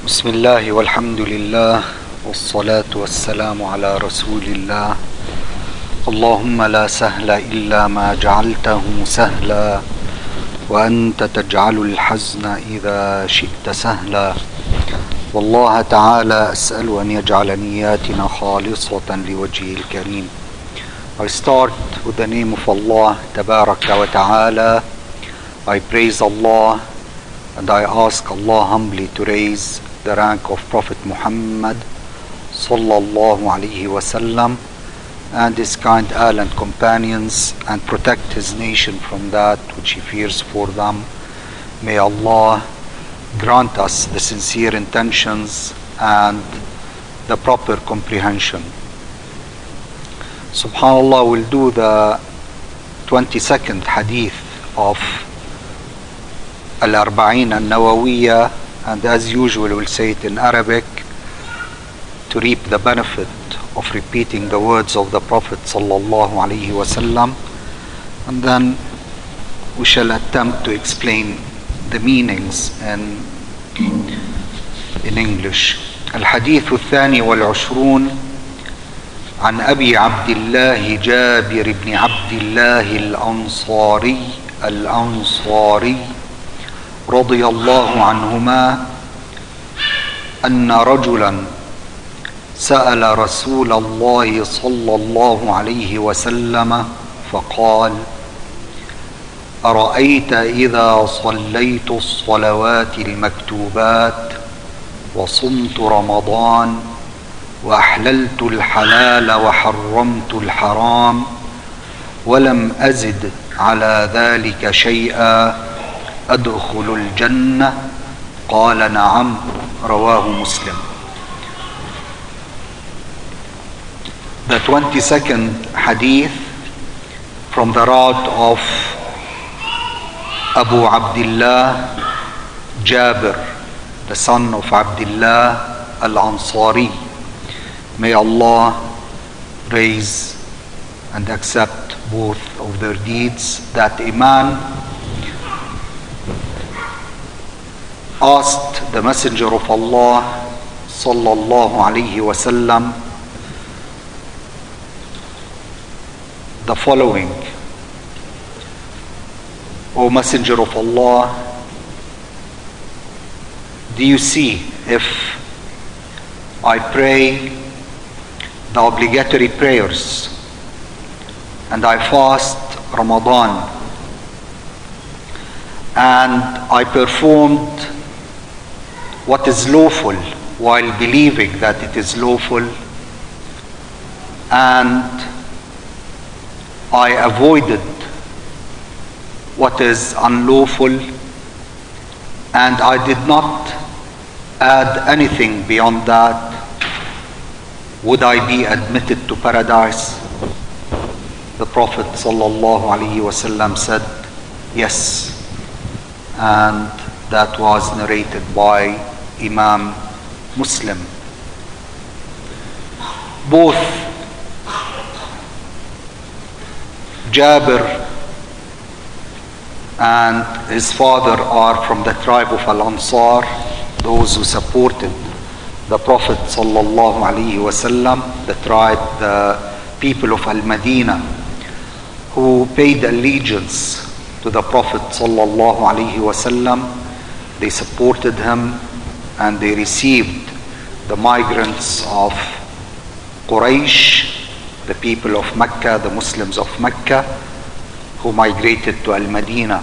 بسم الله والحمد لله والصلاة والسلام على رسول الله. اللهم لا سهل إلا ما جعلته سهلا وأنت تجعل الحزن إذا شئت سهلا. والله تعالى أسأل أن يجعل نياتنا خالصة لوجهه الكريم. I start with the name of Allah Tabaraka wa Ta'ala. I praise Allah and I ask Allah humbly to raise the rank of Prophet Muhammad sallallahu alaihi wasallam and his kind Ahl and companions, and protect his nation from that which he fears for them. May Allah grant us the sincere intentions and the proper comprehension. Subhanallah, we'll do the 22nd hadith of Al-Arba'in Al-Nawawiyya, and as usual we'll say it in Arabic to reap the benefit of repeating the words of the Prophet sallallahu alaihi wasallam, and then we shall attempt to explain the meanings in English. الحديث الثاني والعشرون عن أبي عبد الله جابر بن عبد الله الأنصاري رضي الله عنهما أن رجلا سأل رسول الله صلى الله عليه وسلم فقال: أرأيت إذا صليت الصلوات المكتوبات وصمت رمضان وأحللت الحلال وحرمت الحرام ولم أزد على ذلك شيئا أدخل الجنة؟ قال: نعم. رواه مسلم. The 22nd hadith from the route of Abu Abdullah Jabir, the son of Abdullah Al-Ansari. May Allah praise and accept both of their deeds. That a man asked the Messenger of Allah sallallahu alaihi wasallam the following: O Messenger of Allah, do you see if I pray the obligatory prayers and I fast Ramadan and I performed what is lawful while believing that it is lawful, and I avoided what is unlawful, and I did not add anything beyond that, would I be admitted to paradise? The Prophet sallallahu alaihi wasallam said, yes. And that was narrated by Imam Muslim. Both Jabir and his father are from the tribe of Al-Ansar, those who supported the Prophet sallallahu alaihi wasallam, the people of Al-Madinah, who paid allegiance to the Prophet sallallahu alaihi wasallam. They supported him and they received the migrants of Quraysh, the people of Mecca, the Muslims of Mecca, who migrated to Al-Madinah.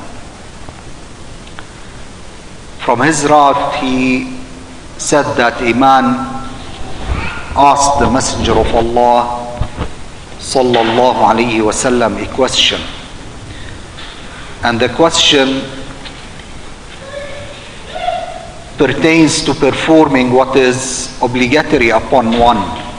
From his route, he said that a man asked the Messenger of Allah sallallahu alaihi wasallam a question, and the question pertains to performing what is obligatory upon one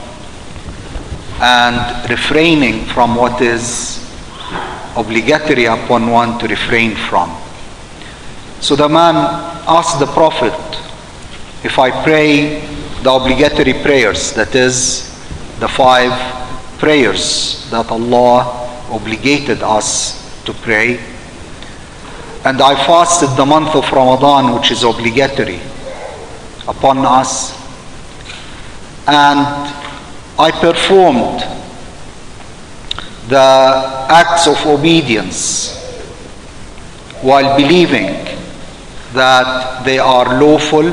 and refraining from what is obligatory upon one to refrain from. So the man asked the Prophet, if I pray the obligatory prayers, that is the 5 prayers that Allah obligated us to pray, and I fasted the month of Ramadan, which is obligatory, upon us, and I performed the acts of obedience while believing that they are lawful.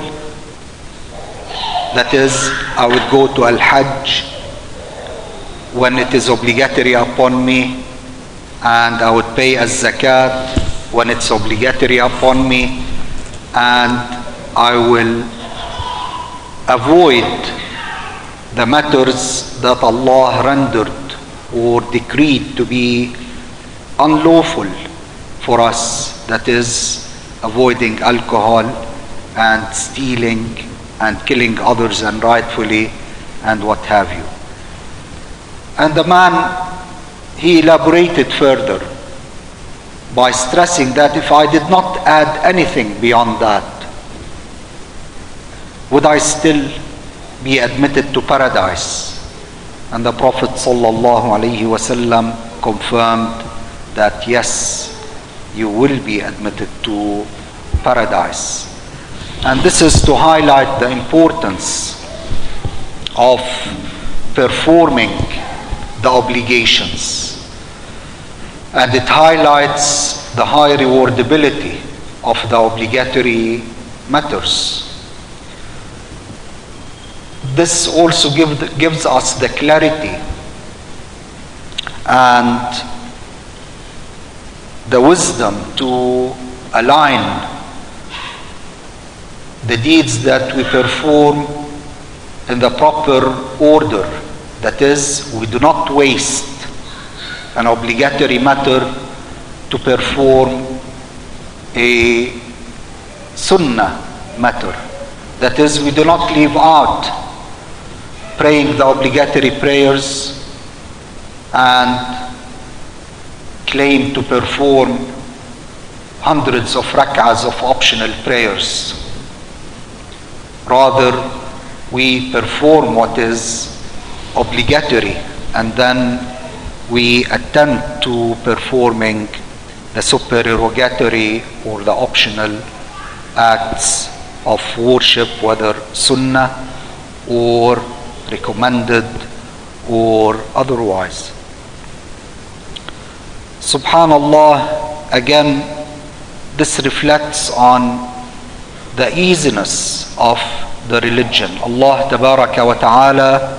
That is, I would go to Al-Hajj when it is obligatory upon me, and I would pay az-zakat when it's obligatory upon me, and I will avoid the matters that Allah rendered or decreed to be unlawful for us, that is, avoiding alcohol and stealing and killing others unrightfully and what have you. And the man, he elaborated further by stressing that if I did not add anything beyond that, would I still be admitted to paradise? And the Prophet ﷺ confirmed that yes, you will be admitted to paradise. And this is to highlight the importance of performing the obligations. And it highlights the high rewardability of the obligatory matters. This also gives us the clarity and the wisdom to align the deeds that we perform in the proper order. That is, we do not waste an obligatory matter to perform a sunnah matter. That is, we do not leave out praying the obligatory prayers and claim to perform hundreds of rak'ahs of optional prayers. Rather, we perform what is obligatory, and then we attend to performing the supererogatory or the optional acts of worship, whether sunnah or recommended or otherwise. Subhanallah, again, this reflects on the easiness of the religion. Allah Tabaraka wa Ta'ala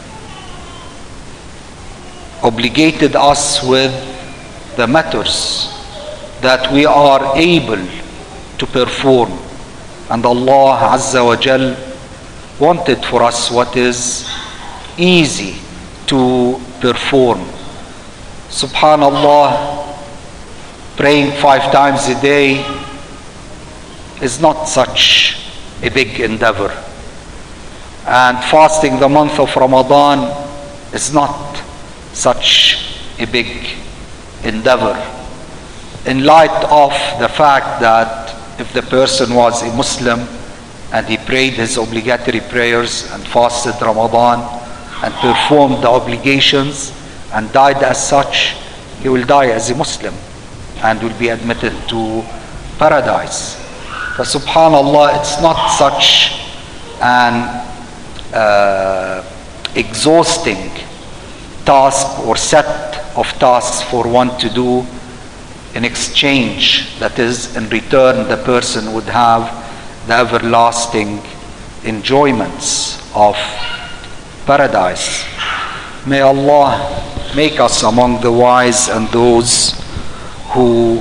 obligated us with the matters that we are able to perform, and Allah Azza wa Jal wanted for us what is easy to perform. Subhanallah, praying 5 times a day is not such a big endeavor, and fasting the month of Ramadan is not such a big endeavor, in light of the fact that if the person was a Muslim and he prayed his obligatory prayers and fasted Ramadan and performed the obligations and died as such, he will die as a Muslim and will be admitted to paradise. But subhanallah, it's not such an exhausting task or set of tasks for one to do in exchange, that is, in return the person would have the everlasting enjoyments of paradise. May Allah make us among the wise and those who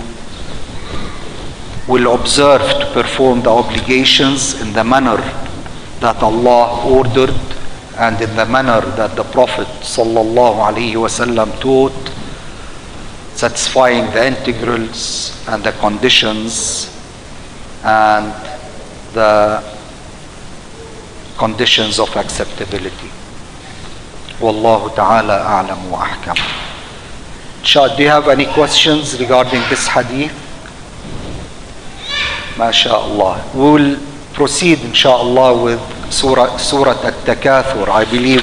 will observe to perform the obligations in the manner that Allah ordered and in the manner that the Prophet sallallahu alaihi wasallam taught, satisfying the integrals and the conditions and the conditions of acceptability. Wallahu ta'ala a'lam wa ahkam. Do you have any questions regarding this hadith? MashaAllah. We will proceed inshaAllah with Surah At-Takathur. I believe,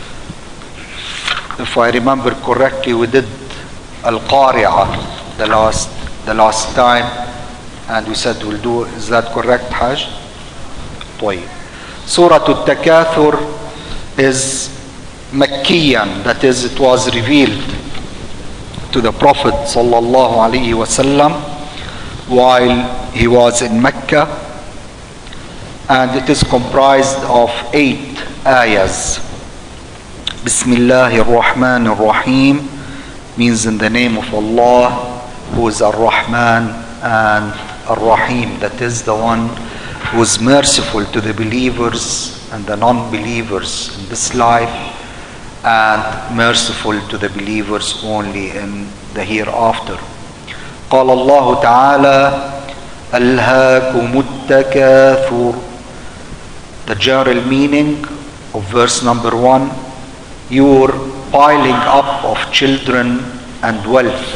if I remember correctly, we did Al-Qari'ah the last time, and we said we'll do, is that correct, Hajj? طيب. Surah At-Takathur is Makkiyan, that is, it was revealed to the Prophet sallallahu alaihi wasallam while he was in Mecca, and it is comprised of 8 ayahs. Bismillahir Rahmanir Rahim means in the name of Allah, who is Ar-Rahman and Ar-Rahim, that is the one who is merciful to the believers and the non-believers in this life, and merciful to the believers only in the hereafter. قال الله تعالى ألهاكم التكاثر. The general meaning of verse number 1, your piling up of children and wealth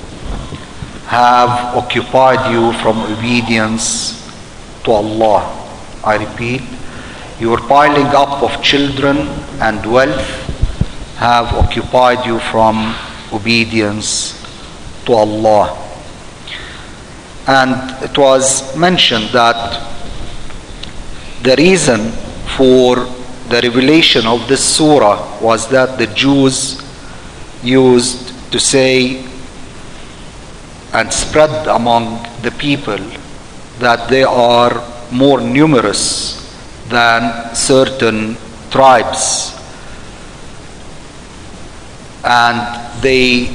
have occupied you from obedience to Allah. I repeat, your piling up of children and wealth have occupied you from obedience to Allah. And it was mentioned that the reason for the revelation of this surah was that the Jews used to say and spread among the people that they are more numerous than certain tribes, and they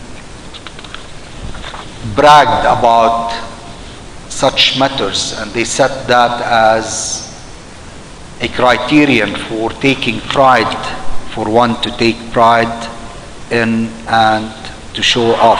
bragged about such matters, and they set that as a criterion for taking pride, for one to take pride in and to show off.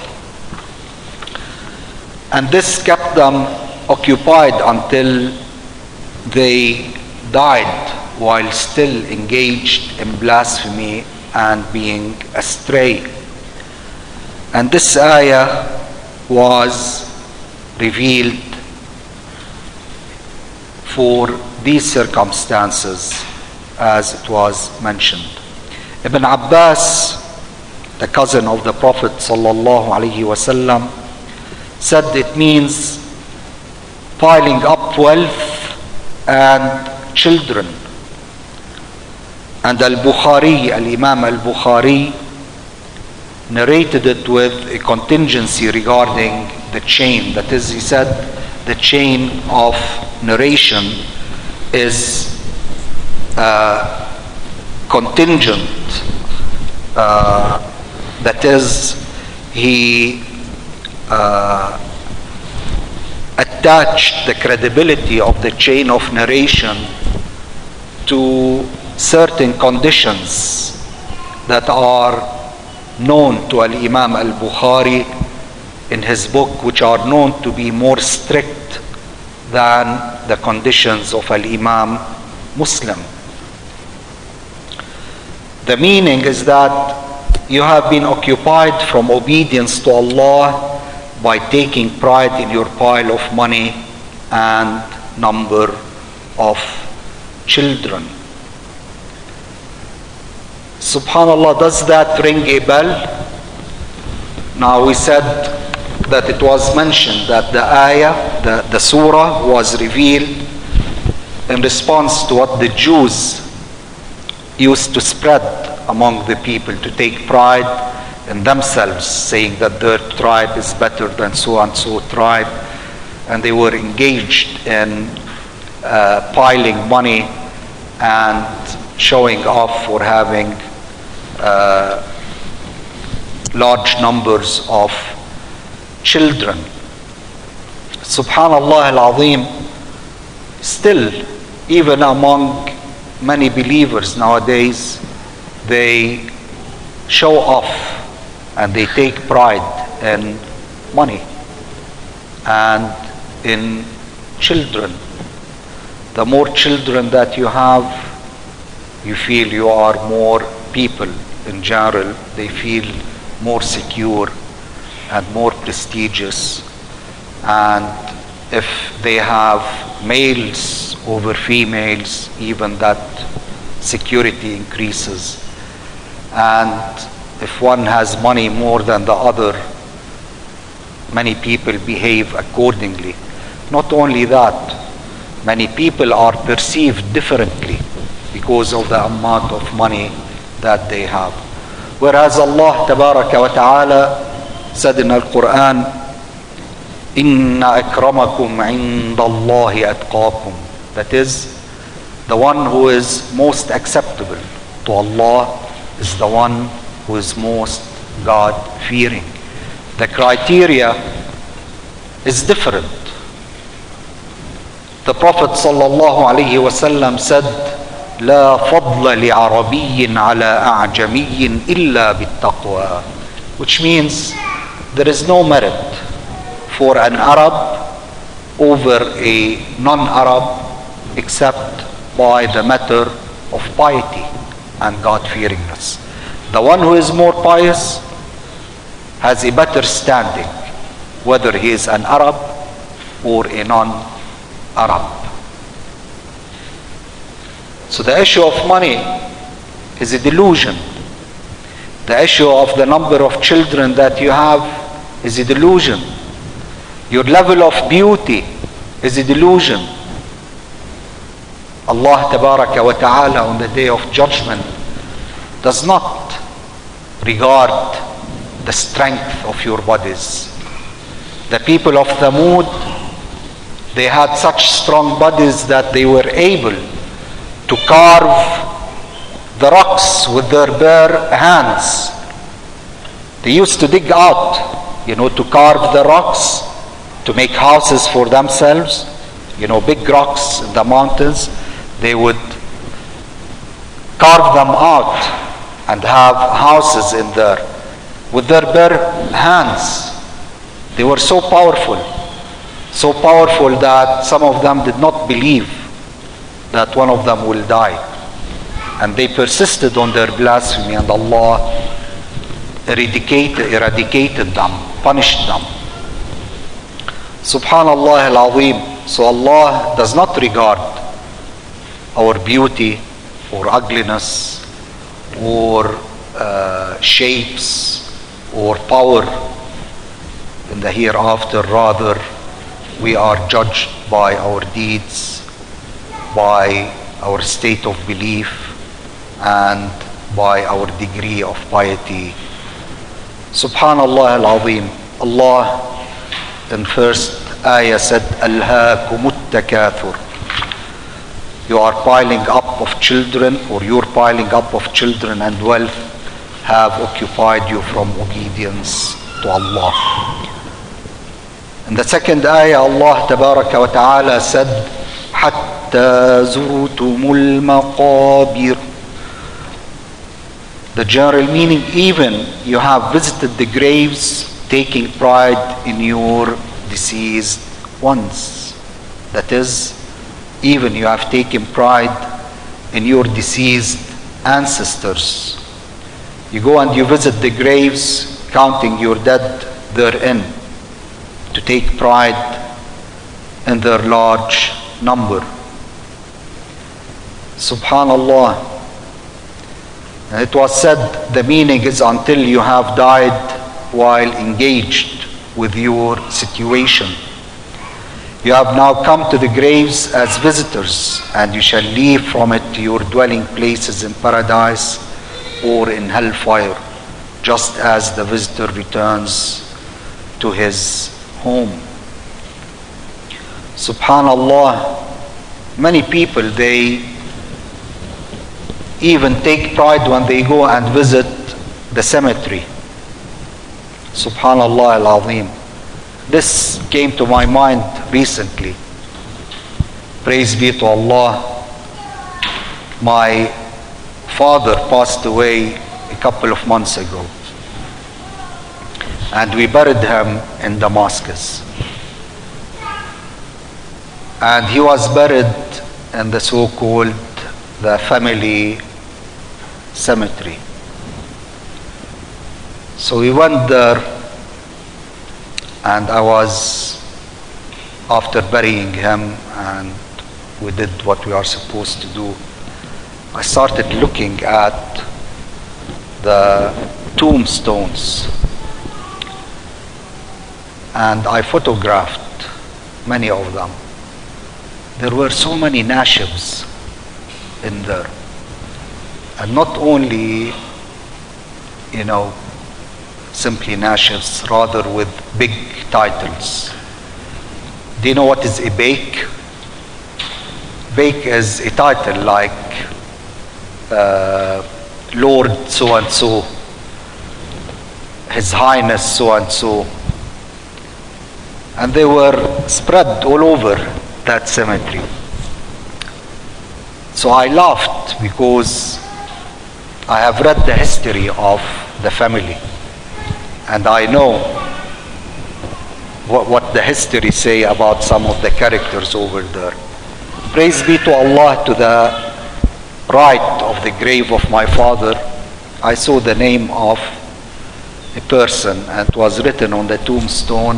And this kept them occupied until they died while still engaged in blasphemy and being astray. And this ayah was revealed for these circumstances, as it was mentioned. Ibn Abbas, the cousin of the Prophet sallallahu alaihi wasallam, said it means piling up wealth and children. And Al-Bukhari, Al-Imam Al-Bukhari, narrated it with a contingency regarding the chain. That is, he said the chain of narration is contingent. That is, he attached the credibility of the chain of narration to certain conditions that are known to Al-Imam Al-Bukhari in his book, which are known to be more strict than the conditions of Al-Imam Muslim. The meaning is that you have been occupied from obedience to Allah by taking pride in your pile of money and number of children. Subhanallah, does that ring a bell? Now, we said that it was mentioned that the ayah, the surah was revealed in response to what the Jews used to spread among the people, to take pride in themselves, saying that their tribe is better than so and so tribe, and they were engaged in piling money and showing off for having large numbers of children. Subhanallah al-Azim, still, even among many believers nowadays, they show off and they take pride in money and in children. The more children that you have, you feel you are more people in general. They feel more secure and more prestigious, and if they have males over females, even that security increases. And if one has money more than the other, many people behave accordingly. Not only that, Many people are perceived differently because of the amount of money that they have. Whereas Allah Tabaraka wa Ta'ala said in Al-Quran, Inna akramakum indallahi atqakum. That is, the one who is most acceptable to Allah is the one who is most God-fearing. The criteria is different. The Prophet sallallahu alaihi wasallam said, لا فضل لعربي على أعجمي إلا بالتقوى, which means there is no merit for an Arab over a non-Arab except by the matter of piety and God-fearingness. The one who is more pious has a better standing, whether he is an Arab or a non-Arab. So the issue of money is a delusion. The issue of the number of children that you have is a delusion. Your level of beauty is a delusion. Allah Tabaraka wa Ta'ala on the Day of Judgment does not regard the strength of your bodies. The people of Thamud, they had such strong bodies that they were able to carve the rocks with their bare hands. They used to dig out, to carve the rocks to make houses for themselves. Big rocks in the mountains, they would carve them out and have houses in there with their bare hands. They were so powerful that some of them did not believe that one of them will die, and they persisted on their blasphemy, and Allah eradicated them, punished them. Subhanallah al-Azim. So Allah does not regard our beauty or ugliness or shapes or power in the hereafter. Rather, we are judged by our deeds, by our state of belief, and by our degree of piety. Subhanallah al-Azim. Allah in first ayah said, Alhaakumut takathur. You are piling up of children, or your piling up of children and wealth have occupied you from obedience to Allah. In the second ayah, Allah Tabaraka wa Ta'ala said, Hatta zurutumul maqabir. The general meaning, even you have visited the graves, taking pride in your deceased ones. That is, even you have taken pride in your deceased ancestors. You go and you visit the graves, counting your dead therein, to take pride in their large number. Subhanallah. And it was said, the meaning is until you have died while engaged with your situation. You have now come to the graves as visitors, and you shall leave from it to your dwelling places in paradise or in hellfire, just as the visitor returns to his home. Subhanallah, many people, they even take pride when they go and visit the cemetery. Subhanallah al-Azim. This came to my mind recently. Praise be to Allah. My father passed away a couple of months ago, and we buried him in Damascus. And he was buried in the so-called the family cemetery. So we went there, and I was, after burying him and we did what we are supposed to do, I started looking at the tombstones, and I photographed many of them. there were so many nashibs in there. And not only, simply nashibs, rather with big titles. Do you know what is a bake? Bake is a title like Lord so and so, His Highness so and so, and they were spread all over that cemetery. So I laughed because I have read the history of the family, and I know what the history say about some of the characters over there. Praise be to Allah. To the right of the grave of my father, I saw the name of a person, and it was written on the tombstone,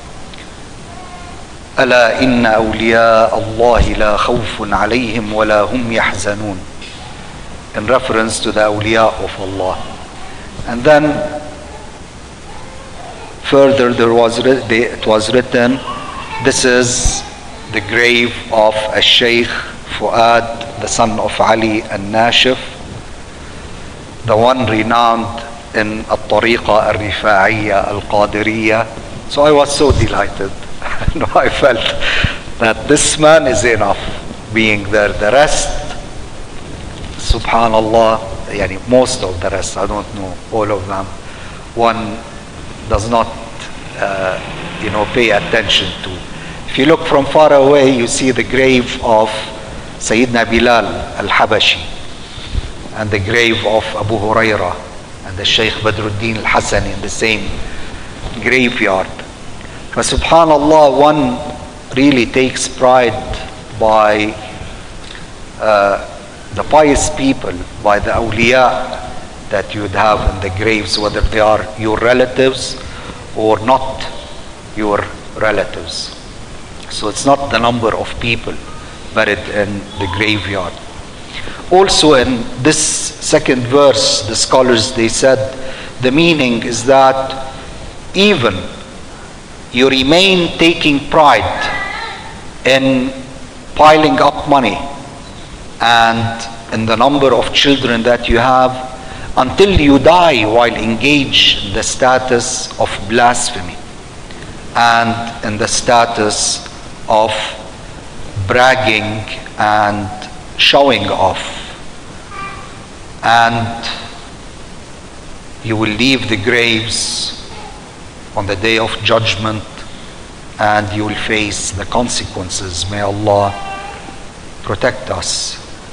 ألا إن أولياء الله لا خوف عليهم ولا هم يحزنون, in reference to the awliya of Allah. And then further it was written, this is the grave of a Shaykh Fuad, the son of Ali al-Nashif, the one renowned in al-Tariqa al-Rifa'iyya al-Qadiriyya. So I was so delighted. I felt that this man is enough being there. The rest, subhanallah, most of the rest, I don't know all of them, one does not pay attention to. If you look from far away, you see the grave of Sayyidina Bilal al-Habashi, and the grave of Abu Huraira, and the Shaykh Badruddin al-Hasani in the same graveyard. But subhanallah, one really takes pride by the pious people, by the awliya that you would have in the graves, whether they are your relatives or not your relatives. So it's not the number of people buried in the graveyard. Also in this second verse, the scholars, they said the meaning is that even you remain taking pride in piling up money and in the number of children that you have until you die while engaged in the status of blasphemy and in the status of bragging and showing off. And you will leave the graves on the day of judgment, and you will face the consequences. May Allah protect us.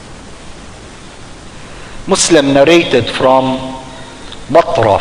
Muslim narrated from Matraf,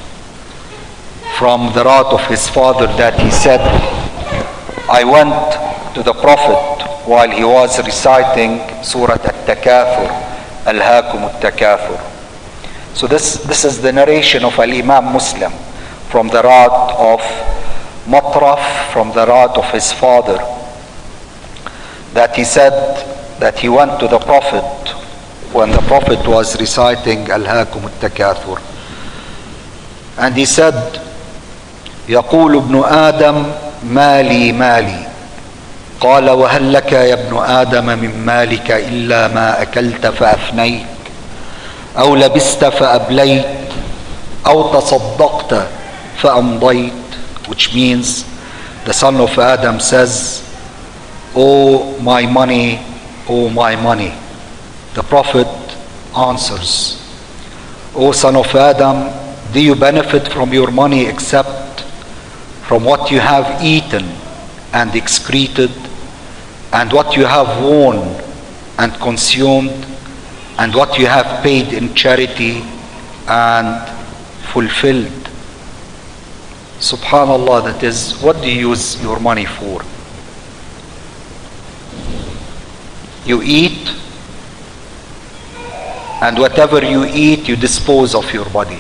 from the wrath of his father, that he said, I went to the Prophet while he was reciting Surah At-Takathur, Alhaakum At-Takathur. So this is the narration of Al-Imam Muslim from the wrath of Matraf, from the wrath of his father, that he said that he went to the Prophet when the Prophet was reciting Alhaakum At-Takathur, and he said, يقول ابن آدم مالي مالي قال وهل لك يا ابن آدم من مالك إلا ما أكلت فأفنيت أو لبست فأبليت أو تصدقت فأمضيت, which means the son of Adam says, oh my money, oh my money. The Prophet answers, O son of Adam, do you benefit from your money except from what you have eaten and excreted, and what you have worn and consumed, and what you have paid in charity and fulfilled? Subhanallah, that is, what do you use your money for? You eat, and whatever you eat, you dispose of your body.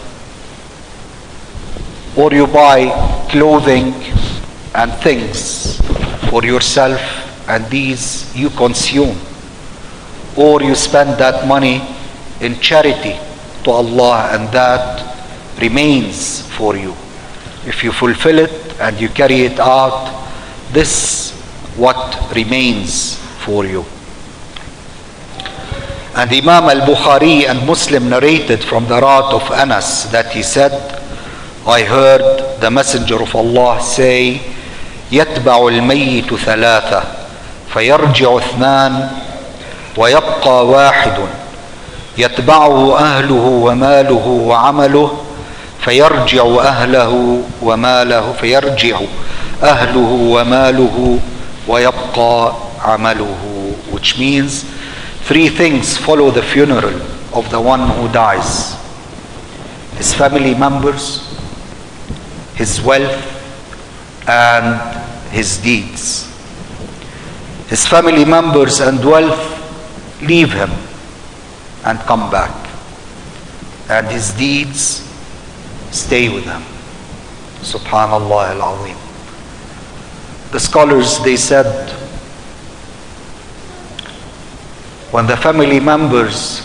Or you buy clothing and things for yourself, and these you consume. Or you spend that money in charity to Allah, and that remains for you. If you fulfill it and you carry it out, this what remains for you. And Imam al-Bukhari and Muslim narrated from the Rat of Anas that he said, I heard the Messenger of Allah say, يتبع الميت ثلاثة فيرجع اثنان ويبقى واحد يتبعه أهله وماله وعمله فيرجع أهله وماله ويبقى عمله. Which means 3 things follow the funeral of the one who dies: his family members, his wealth, and his deeds. His family members and wealth leave him and come back, and his deeds stay with him. Subhanallah al-Azim. The scholars, they said, when the family members,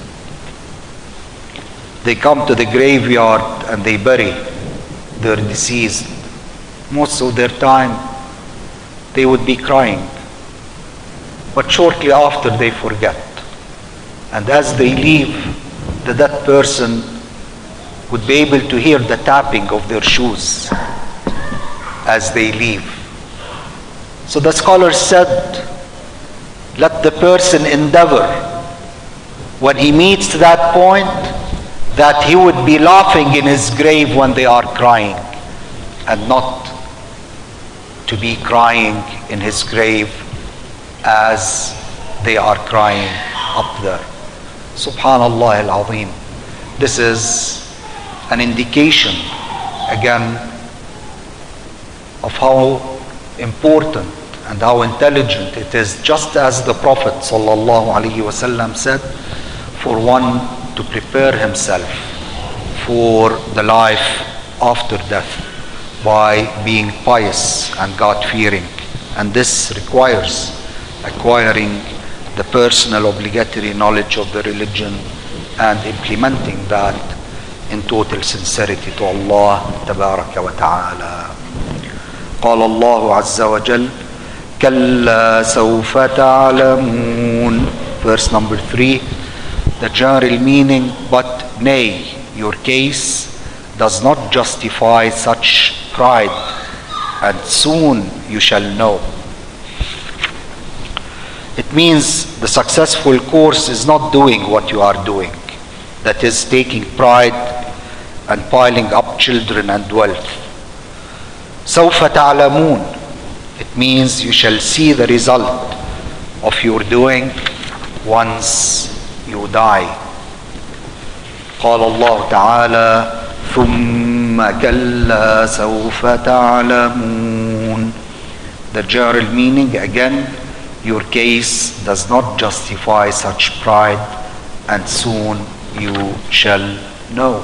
they come to the graveyard and they bury their deceased, most of their time they would be crying, but shortly after they forget, and as they leave, the dead person would be able to hear the tapping of their shoes as they leave. So the scholars said, let the person endeavor, when he meets that point, that he would be laughing in his grave when they are crying, and not to be crying in his grave as they are crying up there. Subhanallah al-Azim. This is an indication again of how important and how intelligent it is, just as the Prophet ﷺ said, for one to prepare himself for the life after death by being pious and God-fearing. And this requires acquiring the personal obligatory knowledge of the religion and implementing that in total sincerity to Allah Tabaraka wa Ta'ala. قال الله عز وجل كلا سوف تعلمون. Verse number 3, the general meaning, but nay, your case does not justify such pride, and soon you shall know. It means the successful course is not doing what you are doing, that is taking pride and piling up children and wealth. سوف تعلمون, it means you shall see the result of your doing once you die. قال الله تعالى ثم كلا سوف تعلمون. The general meaning again, your case does not justify such pride, and soon you shall know.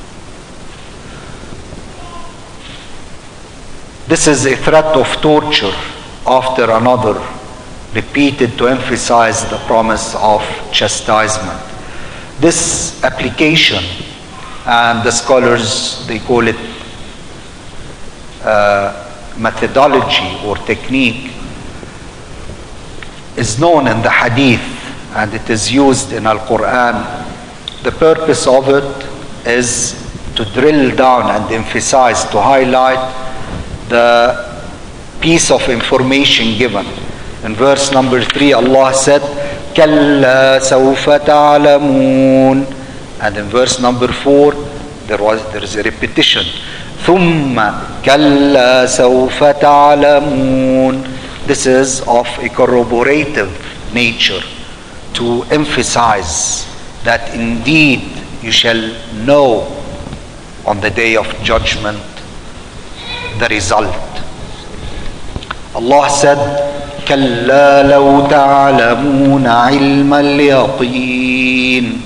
This is a threat of torture after another, repeated to emphasize the promise of chastisement. This application, and the scholars, they call it methodology or technique, is known in the hadith, and it is used in Al-Quran. The purpose of it is to drill down and emphasize, to highlight the piece of information given. In verse number 3, Allah said, كَلَّا سَوْفَ تَعْلَمُونَ. And in verse number 4, there is a repetition. ثُمَّ كَلَّا سَوْفَ تَعْلَمُونَ. This is of a corroborative nature, to emphasize that indeed you shall know on the day of judgment the result. Allah said, كَلَّا لَوْ تَعْلَمُونَ عِلْمَ الْيَقِينِ.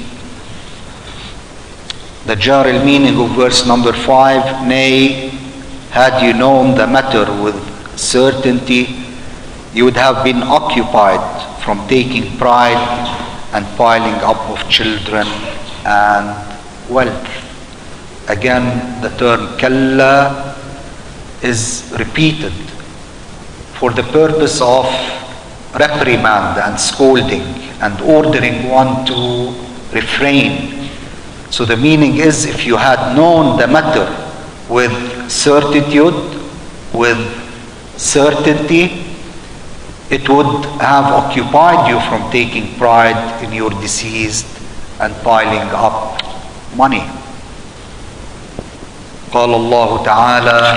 The general meaning of verse number 5, nay, had you known the matter with certainty, you would have been occupied from taking pride and piling up of children and wealth. Again, the term kalla is repeated for the purpose of reprimand and scolding and ordering one to refrain. So the meaning is, if you had known the matter with certitude, with certainty, it would have occupied you from taking pride in your deceased and piling up money. قال الله تعالى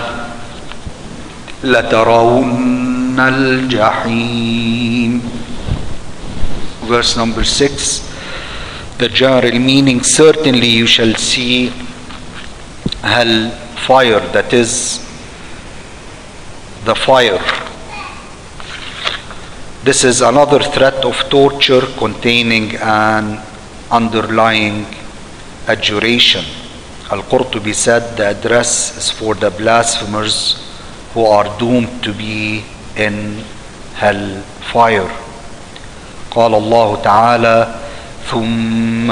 لترون الجحيم. Verse number 6, the general meaning, certainly you shall see hell fire, that is the fire. This is another threat of torture containing an underlying adjuration. Al-Qurtubi said the address is for the blasphemers who are doomed to be in hell fire. قال الله تعالى ثم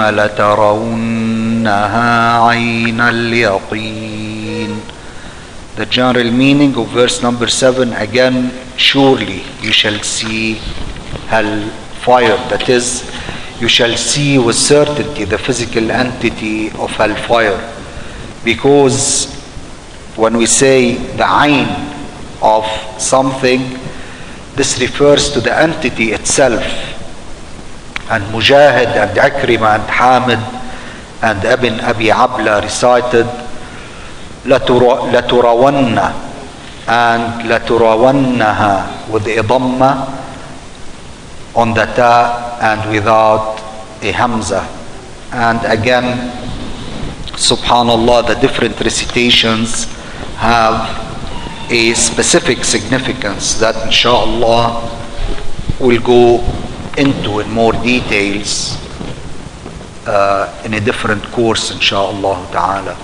لترونها عين اليقين. The general meaning of verse number 7, again, surely you shall see hell fire, that is, you shall see with certainty the physical entity of hellfire. Because when we say the ayn of something, this refers to the entity itself. And Mujahid and Ikrimah and Hamid and Ibn Abi Abla recited لترون and لترونها with a dhamma on the ta and without a hamza. And again, subhanallah, the different recitations have a specific significance that inshallah we'll go into in more details in a different course inshallah ta'ala.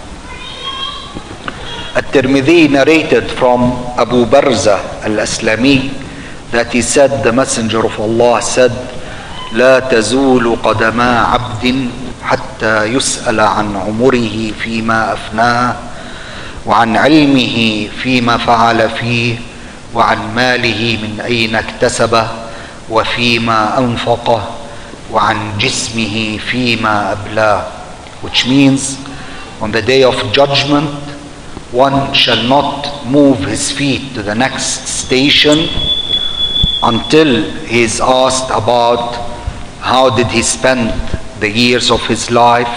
At-Tirmidhi narrated from Abu Barza al-Aslami that he said, the Messenger of Allah said, لا تزول قدما عبد حتى يسأل عن عمره فيما أفناه وعن علمه فيما فعل فيه وعن ماله من أين اكتسبه وفيما أنفقه وعن جسمه فيما أبلاه. Which means, on the day of judgment, one shall not move his feet to the next station until he is asked about how did he spend the years of his life,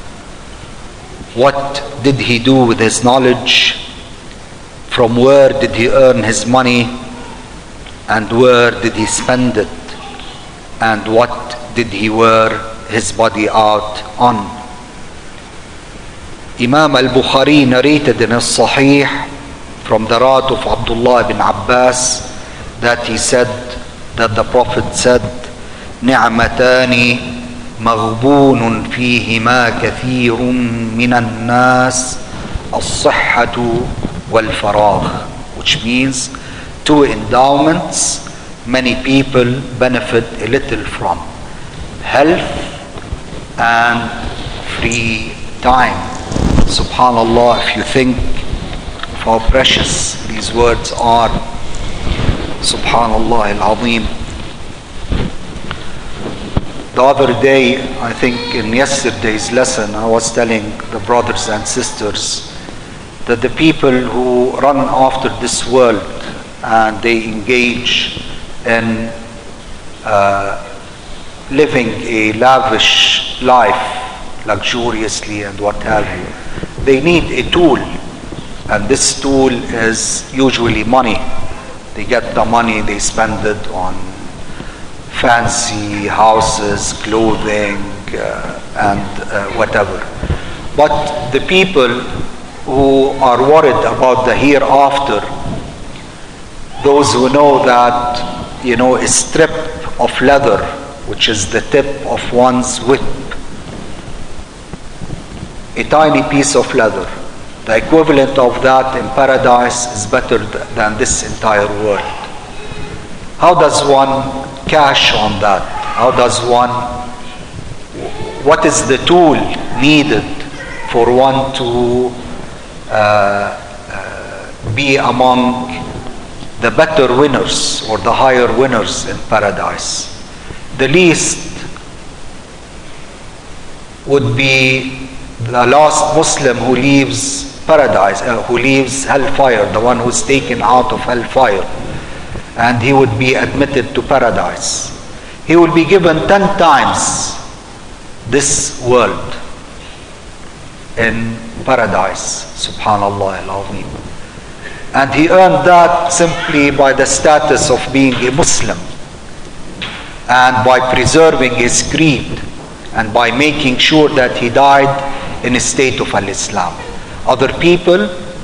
what did he do with his knowledge, from where did he earn his money, and where did he spend it, and what did he wear his body out on. Imam al-Bukhari narrated in his Sahih from the Rat of Abdullah ibn Abbas that he said that the Prophet said, نعمتان مغبون فيهما كثير من الناس الصحة والفراغ. Which means, two endowments many people benefit a little from: health and free time. Subhanallah, if you think of how precious these words are, Subhanallah al-Azim. The other day, I think in yesterday's lesson, I was telling the brothers and sisters that the people who run after this world and they engage in living a lavish life, luxuriously and what have you, they need a tool, and this tool is usually money. They get the money, they spend it on fancy houses, clothing, and whatever. But the people who are worried about the hereafter, those who know that, a strip of leather, which is the tip of one's whip, a tiny piece of leather, the equivalent of that in paradise is better than this entire world. How does one cash on that? What is the tool needed for one to be among the better winners or the higher winners in paradise. The least would be the last Muslim who leaves paradise, who leaves hellfire, the one who's taken out of hellfire, and he would be admitted to paradise. He will be given 10 times this world in paradise. Subhanallah al-Azim. And he earned that simply by the status of being a Muslim, and by preserving his creed, and by making sure that he died in a state of al-Islam. Other people,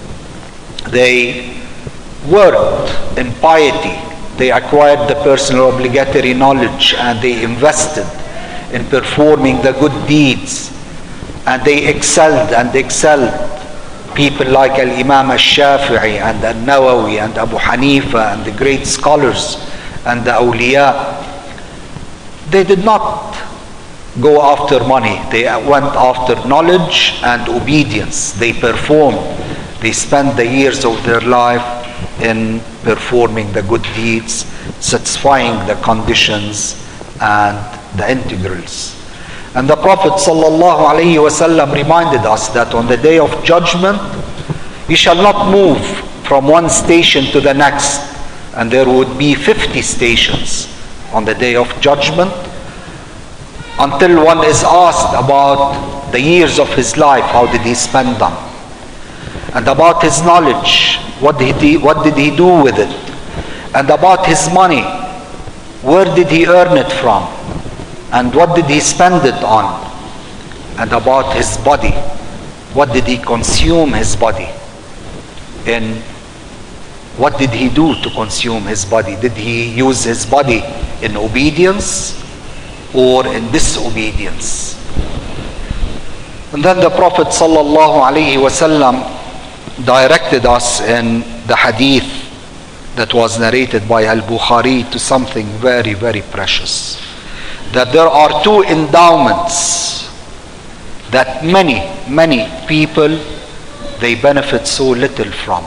they worked in piety. They acquired the personal obligatory knowledge, and they invested in performing the good deeds, and they excelled and excelled. People like Al-Imam Al-Shafi'i and Al-Nawawi and Abu Hanifa and the great scholars and the awliya, they did not go after money. They went after knowledge and obedience. They performed. They spent the years of their life in performing the good deeds, satisfying the conditions and the integrals. And the Prophet ﷺ reminded us that on the day of judgment, you shall not move from one station to the next. And there would be 50 stations on the day of judgment, until one is asked about the years of his life, how did he spend them? And about his knowledge, what did he do with it? And about his money, where did he earn it from? And what did he spend it on? And about his body, what did he consume his body in? What did he do to consume his body? Did he use his body in obedience or in disobedience? And then the Prophet ﷺ directed us in the hadith that was narrated by Al-Bukhari to something very, very precious. That there are two endowments that many people, they benefit so little from.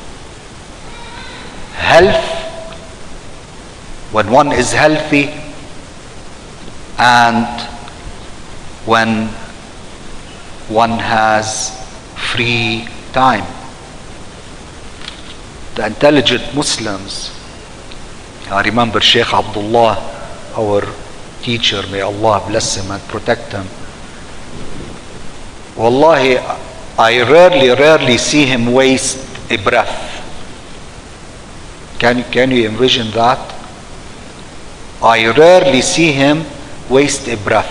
Health, when one is healthy, and when one has free time. The intelligent Muslims, I remember Sheikh Abdullah, our teacher, may Allah bless him and protect him. Wallahi, I rarely see him waste a breath. Can you envision that? I rarely see him waste a breath.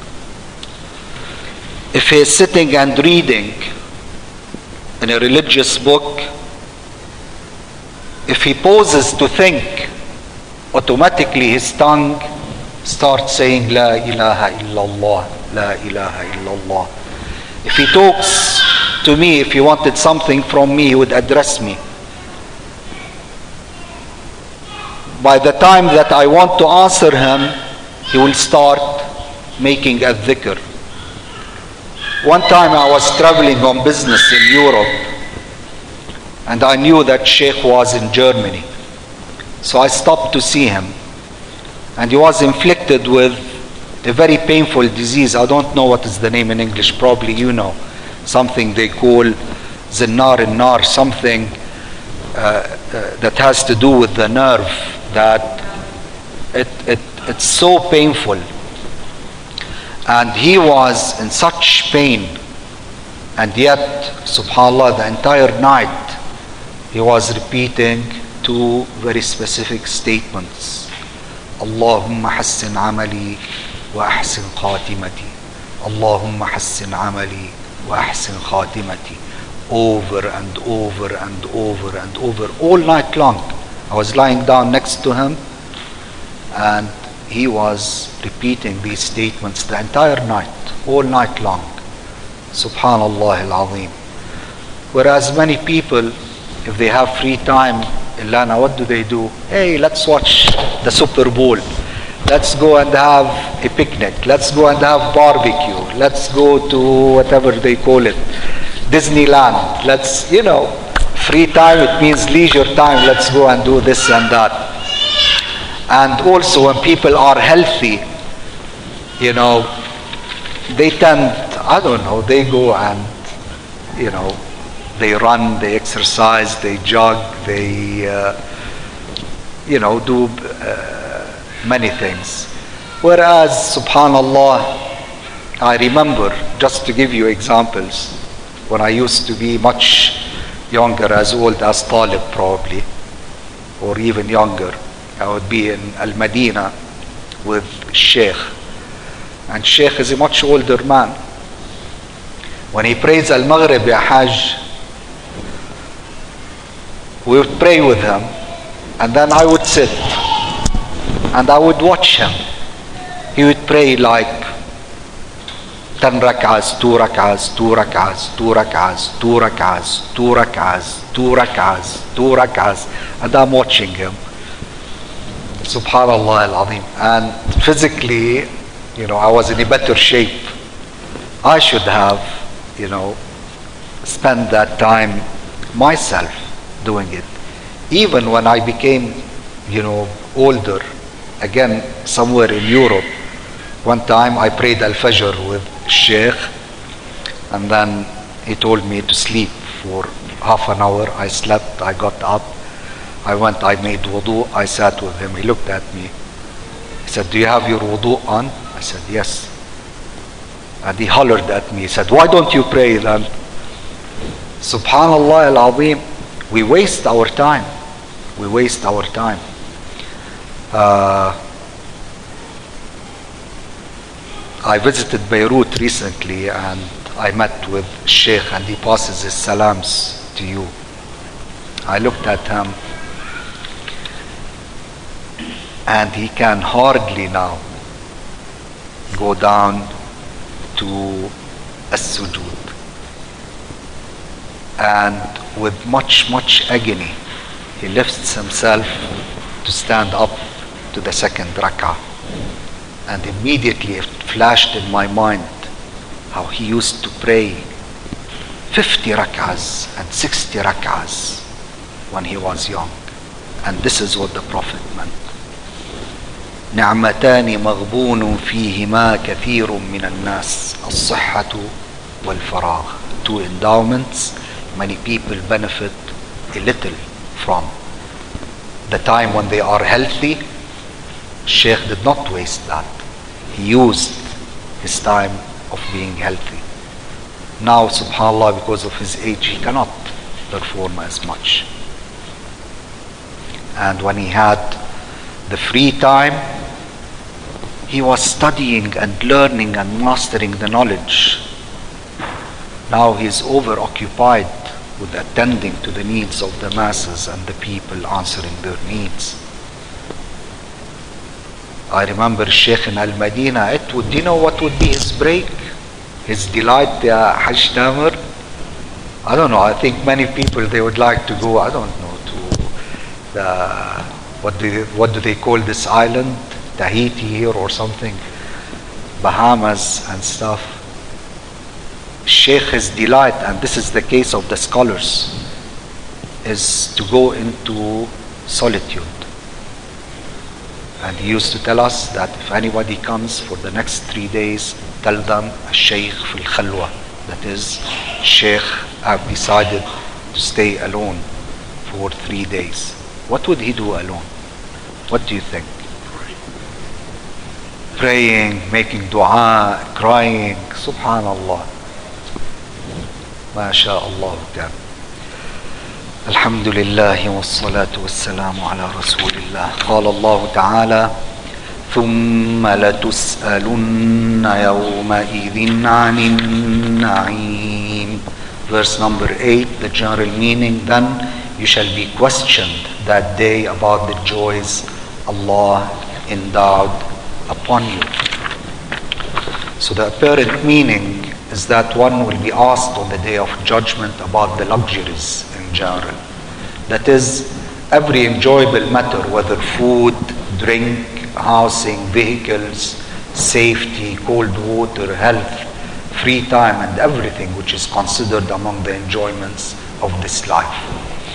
If he is sitting and reading in a religious book, if he pauses to think, automatically his tongue starts saying La ilaha illallah, La ilaha illallah. If he talks to me, if he wanted something from me, he would address me. By the time that I want to answer him, he will start making a dhikr. One time I was traveling on business in Europe, and I knew that Sheikh was in Germany. So I stopped to see him. And he was inflicted with a very painful disease. I don't know what is the name in English, probably you know. Something they call zinnar in-nar, something that has to do with the nerve, that it's so painful. And he was in such pain. And yet, subhanAllah, the entire night, he was repeating two very specific statements. Allahumma hassin amali wa ahsin khatimati. Allahumma hassin amali wa ahsin khatimati. Over and over and over and over, all night long. I was lying down next to him, and he was repeating these statements the entire night, all night long. Subhanallah al-Azim. Whereas many people, if they have free time in Lana, what do? Hey, let's watch the Super Bowl. Let's go and have a picnic. Let's go and have barbecue. Let's go to whatever they call it, Disneyland. Let's, Free time, it means leisure time. Let's go and do this and that. And also when people are healthy, you know, they tend, I don't know, they go and, you know, they run, they exercise, they jog, they, you know, do many things. Whereas, subhanallah, I remember, just to give you examples, when I used to be much younger, as old as Talib probably, or even younger, I would be in Al-Madinah with Sheikh. And Sheikh is a much older man. When he prays Al-Maghrib, Ya Hajj, we would pray with him, and then I would sit, and I would watch him. He would pray like 10 rak'ahs, 2 rak'ahs, 2 rak'ahs, 2 rak'ahs, 2 rak'ahs, 2 rak'ahs, 2 rak'ahs, 2 rak'ahs, and I'm watching him. Subhanallah al-Azim. And physically, you know, I was in a better shape. I should have, you know, spent that time myself doing it. Even when I became, you know, older, again, somewhere in Europe, one time I prayed Al-Fajr with Sheikh, and then he told me to sleep for half an hour. I slept, I got up, I went, I made wudu, I sat with him. He looked at me. He said, "Do you have your wudu on?" I said, "Yes." And he hollered at me. He said, "Why don't you pray then?" Subhanallah al-Azim, we waste our time. We waste our time. I visited Beirut recently, and I met with Sheikh, and he passes his salams to you. I looked at him, and he can hardly now go down to as-sujood. And with much agony, he lifts himself to stand up to the second rak'ah. And immediately it flashed in my mind how he used to pray 50 rak'ahs and 60 rak'ahs when he was young. And this is what the Prophet meant. نعمتان مغبون فيهما كثير من الناس الصحة والفراغ. Two endowments many people benefit a little from. The time when they are healthy, Sheikh did not waste that. He used his time of being healthy. Now, subhanAllah, because of his age, he cannot perform as much. And when he had the free time, he was studying and learning and mastering the knowledge. Now he is over-occupied with attending to the needs of the masses and the people, answering their needs. I remember Sheikh in Al-Madinah, do you know what would be his break? His delight, Hajj Tamir? I don't know, I think many people, they would like to go, I don't know, to the, what do they call this island? Tahiti here or something, Bahamas and stuff. Sheikh's delight, and this is the case of the scholars, is to go into solitude. And he used to tell us that if anybody comes for the next 3 days, tell them Shaykh fil Khalwa. That is, Sheikh, I've decided to stay alone for 3 days. What would he do alone? What do you think? Praying, making dua, crying, subhanallah. ما شاء الله كان. الحمد لله والصلاة والسلام على رسول الله. قال الله تعالى: ثم لتسألن يومئذ عن النعيم. Verse number 8, the general meaning, then you shall be questioned that day about the joys Allah endowed upon you. So the apparent meaning is that one will be asked on the day of judgment about the luxuries in general. That is, every enjoyable matter, whether food, drink, housing, vehicles, safety, cold water, health, free time, and everything which is considered among the enjoyments of this life.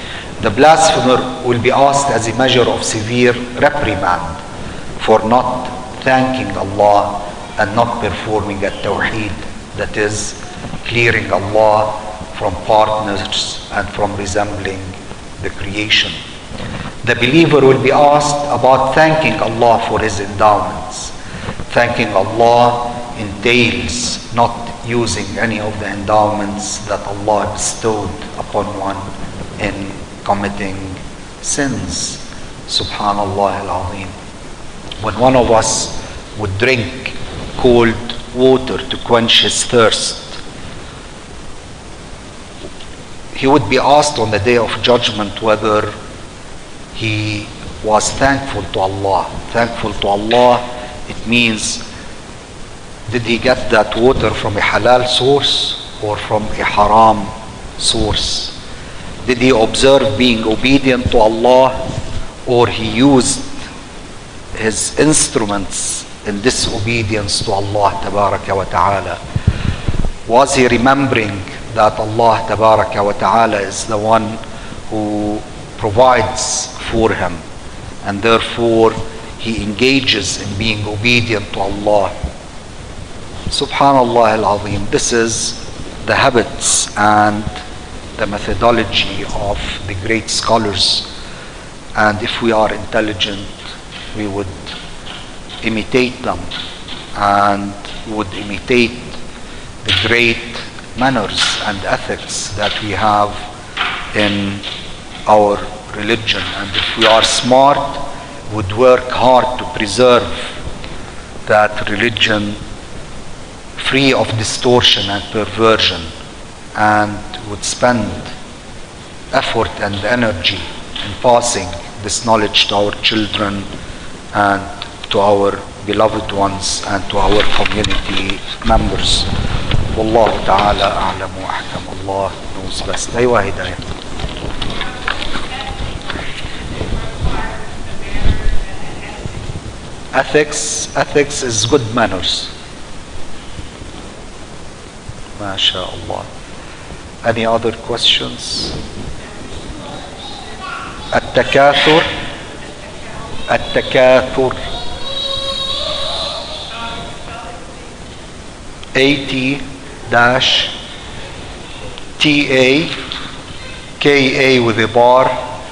The blasphemer will be asked as a measure of severe reprimand for not thanking Allah and not performing at-tawheed, that is, clearing Allah from partners and from resembling the creation. The believer will be asked about thanking Allah for his endowments. Thanking Allah entails not using any of the endowments that Allah bestowed upon one in committing sins. Subhanallah al-Azim. When one of us would drink cold water to quench his thirst, he would be asked on the day of judgment whether he was thankful to Allah. Thankful to Allah, it means, did he get that water from a halal source or from a haram source? Did he observe being obedient to Allah, or he used his instruments in disobedience to Allah tabaraka wa ta'ala? Was he remembering that Allah tabaraka wa ta'ala is the one who provides for him, and therefore he engages in being obedient to Allah? Subhanallah al-Azim. This is the habits and the methodology of the great scholars, and if we are intelligent, we would imitate them and would imitate the great manners and ethics that we have in our religion. And if we are smart, would work hard to preserve that religion free of distortion and perversion, and would spend effort and energy in passing this knowledge to our children and to our beloved ones and to our community members. Wallahu ta'ala a'lam wa ahkam. Allah knows best. Aywa Hidayah. Ethics is good manners. MashaAllah. Any other questions? التكاثر 80-TAKA with a bar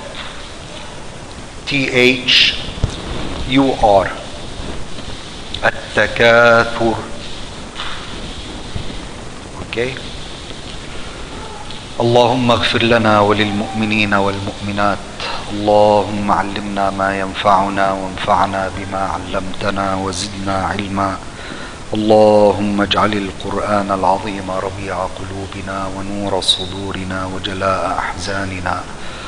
THUR التكاثر. Okay. اللهم اغفر لنا وللمؤمنين والمؤمنات. اللهم علمنا ما ينفعنا وانفعنا بما علمتنا وزدنا علما. اللهم اجعل القرآن العظيم ربيع قلوبنا ونور صدورنا وجلاء أحزاننا.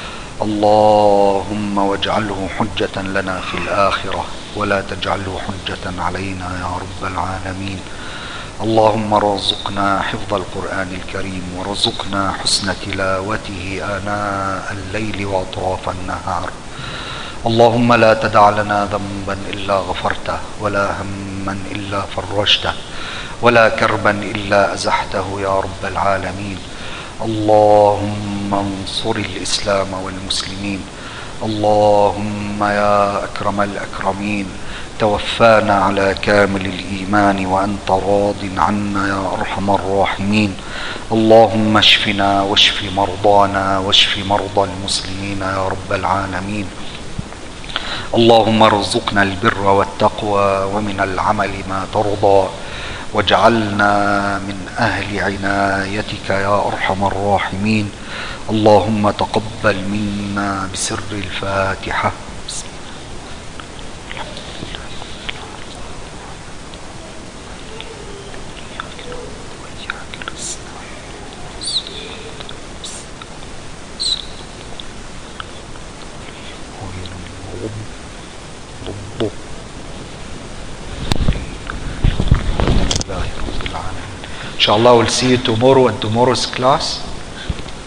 اللهم واجعله حجة لنا في الآخرة ولا تجعله حجة علينا يا رب العالمين. اللهم رزقنا حفظ القرآن الكريم ورزقنا حسن تلاوته آناء الليل وأطراف النهار. اللهم لا تدع لنا ذنبا إلا غفرته ولا هما إلا فرجته ولا كربا إلا أزحته يا رب العالمين. اللهم انصر الإسلام والمسلمين. اللهم يا أكرم الأكرمين توفانا على كامل الإيمان وأنت راض عنا يا أرحم الراحمين. اللهم اشفنا واشف مرضانا واشف مرضى المسلمين يا رب العالمين. اللهم ارزقنا البر والتقوى ومن العمل ما ترضى واجعلنا من أهل عنايتك يا أرحم الراحمين. اللهم تقبل منا بسر الفاتحة. Inshallah, we'll see you tomorrow in tomorrow's class.